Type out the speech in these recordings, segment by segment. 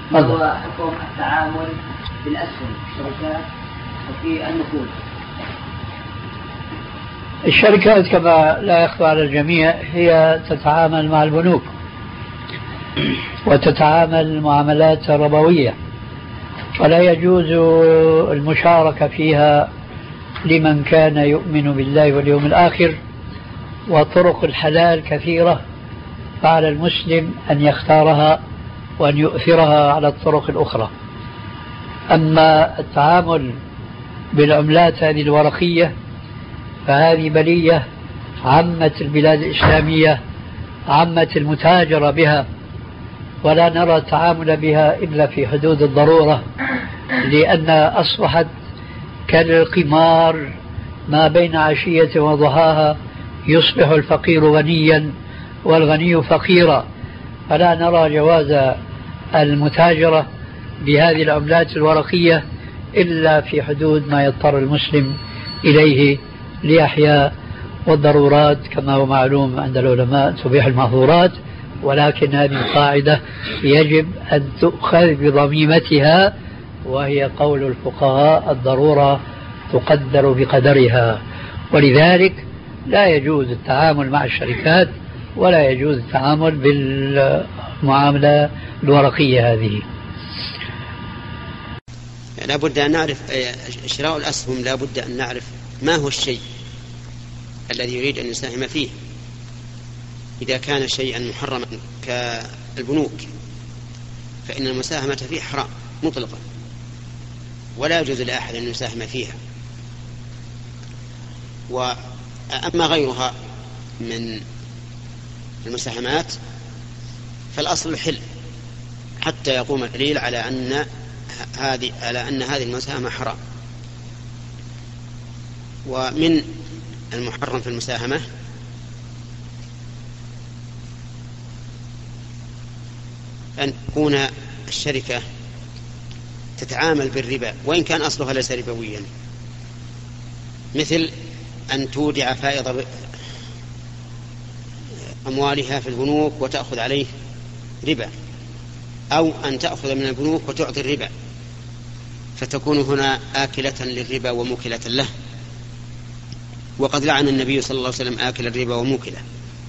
ما هو حكم التعامل بالأسهم الشركات وفي النقود؟ الشركات كما لا يخفى على الجميع هي تتعامل مع البنوك وتتعامل معاملات ربوية، ولا يجوز المشاركة فيها لمن كان يؤمن بالله واليوم الآخر، وطرق الحلال كثيرة، فعلى المسلم أن يختارها وأن يؤثرها على الطرق الأخرى. أما التعامل بالعملات هذه الورقية فهذه بلية عمت البلاد الإسلامية، عمت المتاجرة بها، ولا نرى التعامل بها إلا في حدود الضرورة، لأن أصبحت كالقمار ما بين عشية وضحاها، يصبح الفقير غنيا والغني فقيرا، فلا نرى جواز المتاجرة بهذه العملات الورقية إلا في حدود ما يضطر المسلم إليه لأحياء والضرورات، كما هو معلوم عند العلماء تبيح المحظورات، ولكن هذه القاعدة يجب أن تؤخذ بضميمتها، وهي قول الفقهاء: الضرورة تقدر بقدرها. ولذلك لا يجوز التعامل مع الشركات ولا يجوز التعامل بالمعاملة الورقية هذه. لابد أن نعرف شراء الأسهم، لابد أن نعرف ما هو الشيء الذي يريد أن يساهم فيه. إذا كان شيئا محرما كالبنوك فإن المساهمة فيه حرام مطلقا، ولا يجوز لأحد أن يساهم فيها. وأما غيرها من المساهمات فالأصل الحل، حتى يقوم الدليل على أن هذه المساهمة حرام. ومن المحرم في المساهمة أن تكون الشركة تتعامل بالربا وإن كان أصلها ليس ربويا، مثل أن تودع فائض أموالها في البنوك وتأخذ عليه ربا، أو أن تأخذ من البنوك وتعطي الربا، فتكون هنا آكلة للربا وموكلة له. وقد لعن النبي صلى الله عليه وسلم آكل الربا وموكله.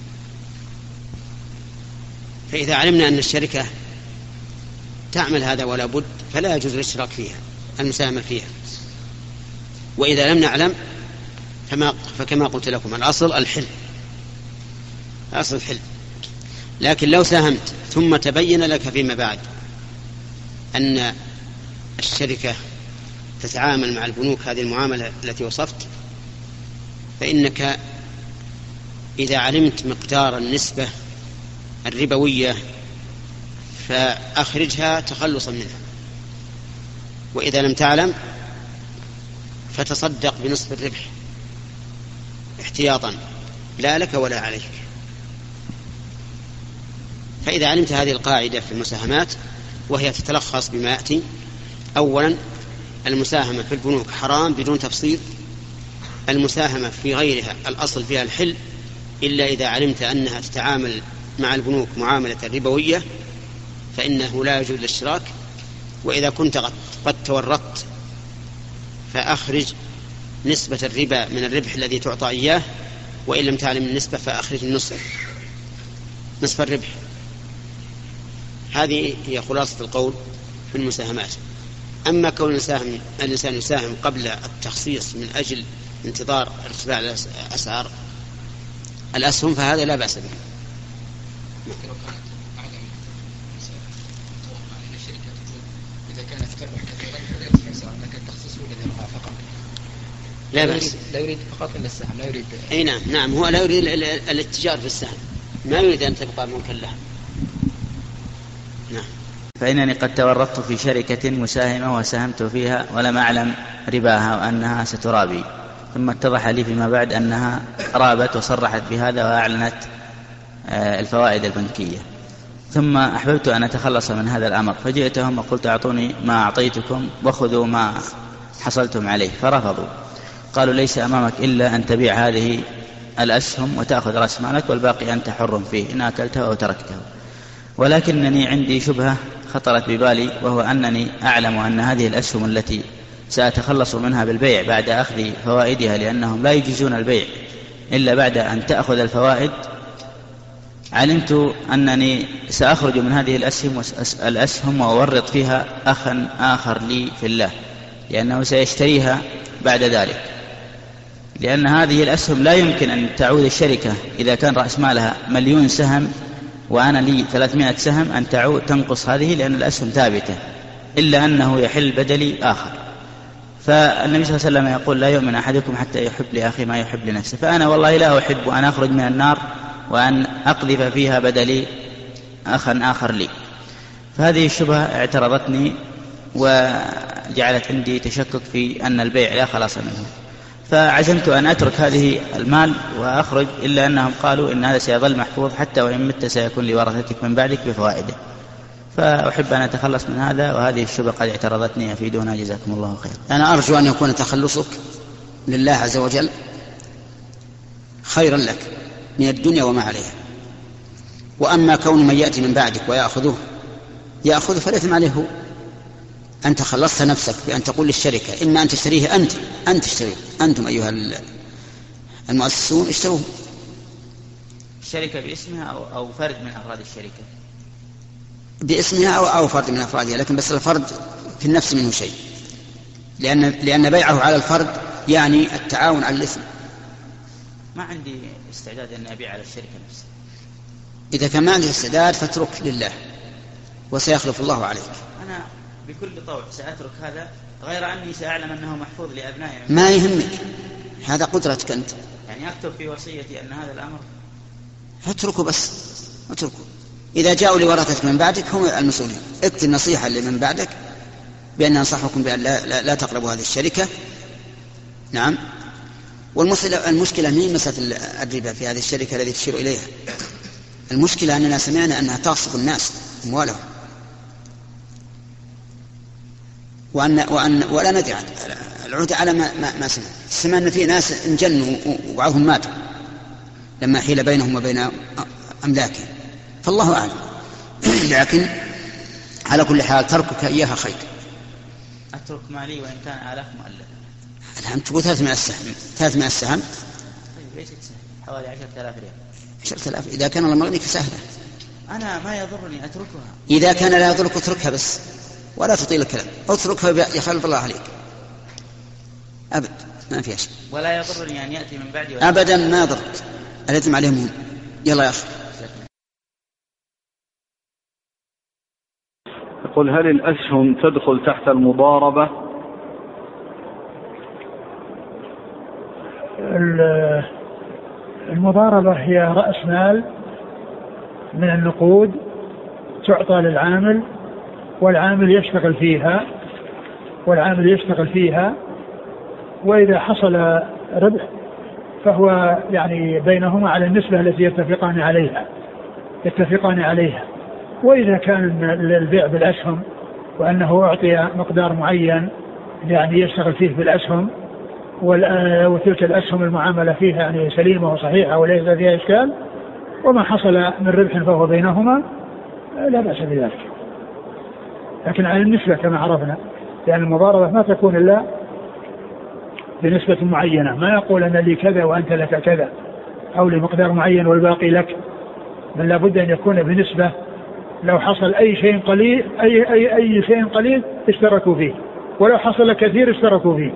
فإذا علمنا أن الشركة تعمل هذا ولا بد، فلا يجوز الاشتراك فيها، المساهمة فيها. وإذا لم نعلم فكما قلت لكم الأصل الحل، أصل الحل. لكن لو ساهمت ثم تبين لك فيما بعد أن الشركة تتعامل مع البنوك هذه المعاملة التي وصفت، فإنك إذا علمت مقدار النسبة الربوية فأخرجها تخلصا منها، وإذا لم تعلم فتصدق بنصف الربح احتياطا لا لك ولا عليك. فإذا علمت هذه القاعدة في المساهمات، وهي تتلخص بما يأتي: أولا المساهمة في البنوك حرام بدون تفصيل، المساهمة في غيرها الأصل فيها الحل، إلا إذا علمت أنها تتعامل مع البنوك معاملة ربوية فإنه لا يجوز الاشتراك. وإذا كنت قد تورطت فأخرج نسبة الربا من الربح الذي تعطى إياه، وإن لم تعلم النسبة فأخرج نصف الربح. هذه هي خلاصة القول في المساهمات. أما كون الإنسان يساهم قبل التخصيص من أجل انتظار ارتفاع أسعار الأسهم فهذا لا بأس به. لا بأس. لا يريد فقط إلا السهم، لا يريد. أي نعم هو لا يريد الاتجار في السهم، ما يريد أن تبقى ملكا له. نعم. فإنني قد تورطت في شركة مساهمة وساهمت فيها ولم أعلم رباها وأنها سترابي، ثم اتضح لي فيما بعد أنها رابت وصرحت بهذا وأعلنت الفوائد البنكية، ثم أحببت أن أتخلص من هذا الأمر، فجئتهم وقلت أعطوني ما أعطيتكم وخذوا ما حصلتم عليه، فرفضوا. قالوا: ليس أمامك إلا أن تبيع هذه الأسهم وتأخذ رأس مالك والباقي أنت حر فيه إن أكلته أو تركته. ولكنني عندي شبهة خطرت ببالي، وهو أنني أعلم أن هذه الأسهم التي سأتخلص منها بالبيع بعد أخذ فوائدها، لأنهم لا يجيزون البيع إلا بعد أن تأخذ الفوائد، علمت أنني سأخرج من هذه الأسهم وأورط فيها أخا آخر لي في الله، لأنه سيشتريها بعد ذلك، لأن هذه الأسهم لا يمكن أن تعود الشركة إذا كان رأس مالها 1,000,000 سهم وأنا لي 300 سهم أن تنقص هذه، لأن الأسهم ثابتة، إلا أنه يحل بدلي آخر. فالنبي صلى الله عليه وسلم يقول: لا يؤمن أحدكم حتى يحب لأخي ما يحب لنفسه. فأنا والله لا أحب أن أخرج من النار وأن أقذف فيها بدلي أخا آخر لي. فهذه الشبهة اعترضتني وجعلت عندي تشكك في أن البيع لا خلاص منه، فعزمت أن أترك هذه المال وأخرج، إلا أنهم قالوا إن هذا سيظل محفوظ حتى وإن مت سيكون لورثتك من بعدك بفوائده. فأحب أن أتخلص من هذا، وهذه الشبهة قد اعترضتني، أفيدونا جزاكم الله خير. أنا أرجو أن يكون تخلصك لله عز وجل خيرا لك من الدنيا وما عليها. وأما كون من يأتي من بعدك يأخذه فالإثم عليه هو. أنت خلصت نفسك بأن تقول للشركة إما أن تشتريه أنت تشتريه، أنتم أيها المؤسسون اشتروه. الشركة باسمها أو فرد من أفراد الشركة؟ باسمها أو فرد من أفرادها، لكن بس الفرد في النفس منه شيء، لأن بيعه على الفرد يعني التعاون على الإثم. ما عندي استعداد أن أبيع على الشركة نفسها. إذا كان ما عندك استعداد فاترك لله وسيخلف الله عليك. أنا بكل طوع سأترك هذا، غير أني سأعلم أنه محفوظ لأبنائي. ما يهمك، هذا قدرتك أنت. يعني أكتب في وصيتي أن هذا الأمر اتركه، بس اتركه. إذا جاءوا لورثتك من بعدك هم المسؤولين. اكتب نصيحة لمن بعدك بأن أنصحكم بأن لا تقربوا هذه الشركة. نعم. والمشكلة مين مسألة الربا في هذه الشركة التي تشير إليها؟ المشكلة أننا سمعنا أنها تغصب الناس أموالهم، ولا ندري العهد على ما سمعنا أن في ناس انجنوا وبعضهم ماتوا لما حيل بينهم وبين أملاكهم، فالله أعلم. لكن على كل حال تركك إياها خير. أترك مالي وإن كان آلاف مؤلف. الآن تقول 300 السهم. طيب ليست سهل، حوالي 10,000 ريال. 10,000 إذا كان الله مغنيك سهلة. أنا ما يضرني أتركها. إذا كان لا يضرك اتركها بس، ولا تطيل الكلام. اتركها يخلف الله عليك أبد، ما فيها شيء. ولا يضرني أن يأتي من بعدي أبدا، ما ضرك. الإثم عليهم هم. يلا يا أخي. يقول: هل الأسهم تدخل تحت المضاربة؟ المضاربة هي رأس مال من النقود تعطى للعامل، والعامل يشتغل فيها، وإذا حصل ربح فهو يعني بينهما على النسبة التي يتفقان عليها. وإذا كان البيع بالأسهم وأنه أعطي مقدار معين يعني يشتغل فيه بالأسهم، وتلك الأسهم المعاملة فيها يعني سليمة وصحيحة وليس فيها إشكال، وما حصل من ربح فهو بينهما لا بأس بذلك، لكن على النسبة كما عرفنا، لأن المضاربة ما تكون إلا بنسبة معينة. ما يقول أنا لي كذا وأنت لك كذا، أو لمقدار معين والباقي لك، بل لابد أن يكون بنسبة. لو حصل أي شيء قليل أي شيء قليل اشتركوا فيه، ولو حصل كثير اشتركوا فيه.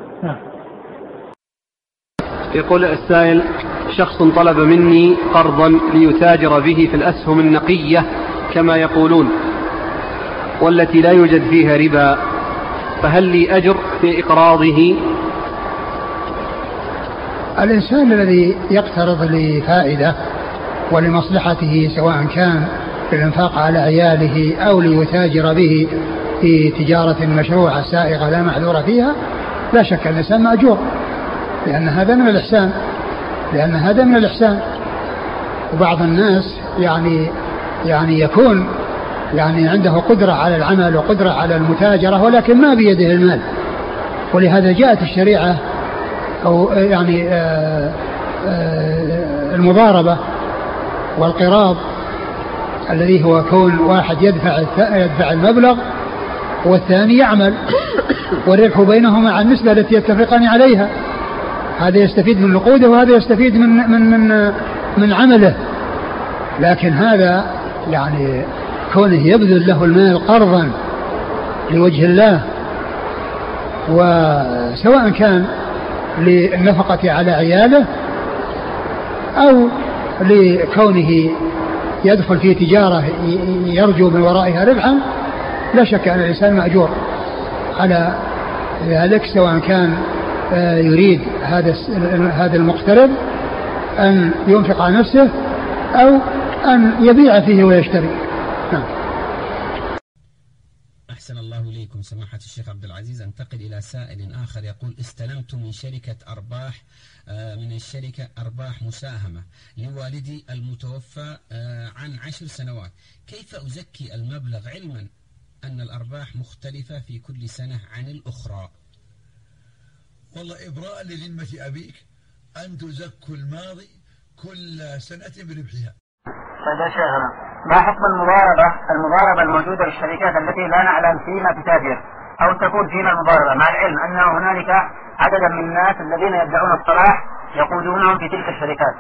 يقول السائل: شخص طلب مني قرضا ليتاجر به في الأسهم النقية كما يقولون، والتي لا يوجد فيها ربا، فهل لي أجر في إقراضه؟ الإنسان الذي يقترض لفائدة ولمصلحته، سواء كان في الإنفاق على عياله أو ليتاجر به في تجارة مشروعة سائغة لا معذور فيها، لا شك أن الإنسان مأجور، لأن هذا من الإحسان. وبعض الناس يعني يكون يعني عنده قدرة على العمل وقدرة على المتاجرة، ولكن ما بيده المال، ولهذا جاءت الشريعة أو يعني المضاربة والقراض الذي هو كون واحد يدفع المبلغ والثاني يعمل، والربح بينهما عن النسبة التي يتفقان عليها، هذا يستفيد من نقوده وهذا يستفيد من عمله. لكن هذا يعني كونه يبذل له المال قرضا لوجه الله، وسواء كان للنفقة على عياله أو لكونه يدخل في تجارة يرجو من ورائها ربحا، لا شك أن الإنسان مأجور على ذلك، سواء كان يريد هذا المقترض أن ينفق على نفسه أو أن يبيع فيه ويشتري. أحسن الله إليكم سماحة الشيخ عبد العزيز. أنتقل إلى سائل آخر يقول: استلمت من شركة أرباح مساهمة لوالدي المتوفى عن 10 سنوات، كيف أزكي المبلغ علما أن الأرباح مختلفة في كل سنة عن الأخرى؟ والله إبراء لذمة أبيك أن تزكوا الماضي كل سنة بربحها. طيب يا شيخنا، ما حكم المضاربة الموجودة للشركات التي لا نعلم فيما تتاجر أو تكون فيما المضاربة، مع العلم أن هنالك عددا من الناس الذين يدعون الصلاح يقودونهم في تلك الشركات؟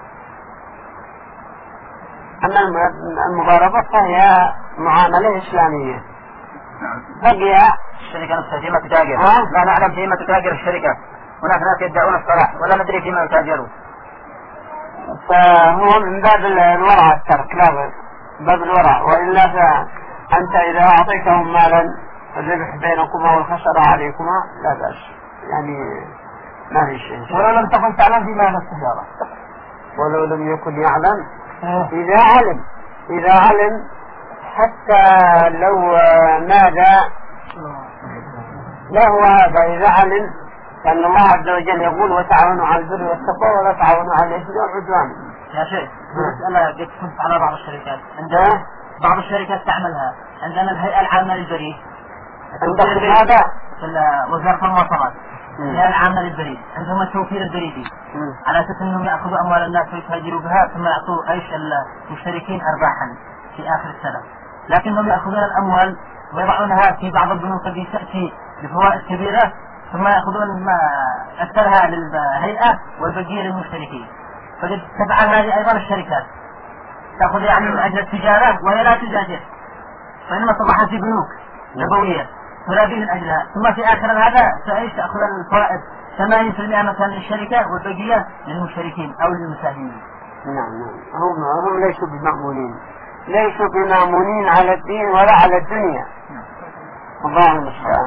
أما المضاربة فهي معاملة إسلامية. بقي الشركة نفسها فيما تتاجر لا نعلم فيما تتاجر الشركة، هناك ناس يدعون الصلاح ولا ندري فيما يتاجرون، فهو من باب الورع الترك، لا باب الورع. وإلا فأنت إذا أعطيتهم مالا الربح بينكما والخسارة عليكما لا بأس، يعني ما في شيء. ولو لم تكن تعلم في مال التجارة، ولو لم يكن يعلم إذا علم حتى لو ماذا لا هو هذا، إذا علم أن الله عز وجل يقول: وتعاونوا على البر والتقوى ولا تعاونوا على الإثم والعدوان. يا شيخ أنا قد كنت على بعض الشركات، عندنا بعض الشركات تعملها، عندنا الهيئة العامة للبريد، عندكم هذا في وزارة المواصلات، الهيئة العامة للبريد عندهم التوفير البريدي، على أساس أنهم يأخذوا أموال الناس ويتاجروا بها ثم يعطوا عيش المشتركين أرباحا في آخر السنة، لكنهم يأخذون الأموال ويضعونها في بعض البنوك التي تأتي بفوائد كبيرة، ثم يأخذون ما أكثرها للهيئة والبقية للمشتركين. فقد تفعل هذه أيضا الشركات، تأخذ يعني من أجل التجارة وهي لا تجاجر، فإنما تضعها في بنوك نبوية ترابي من أجلها، ثم في آخر هذا تأخذ الفوائد 80% مثلا للشركة والبقية للمشتركين أو للمساهمين. نعم هم ليسوا بمأمونين على الدين ولا على الدنيا. الله المستعان.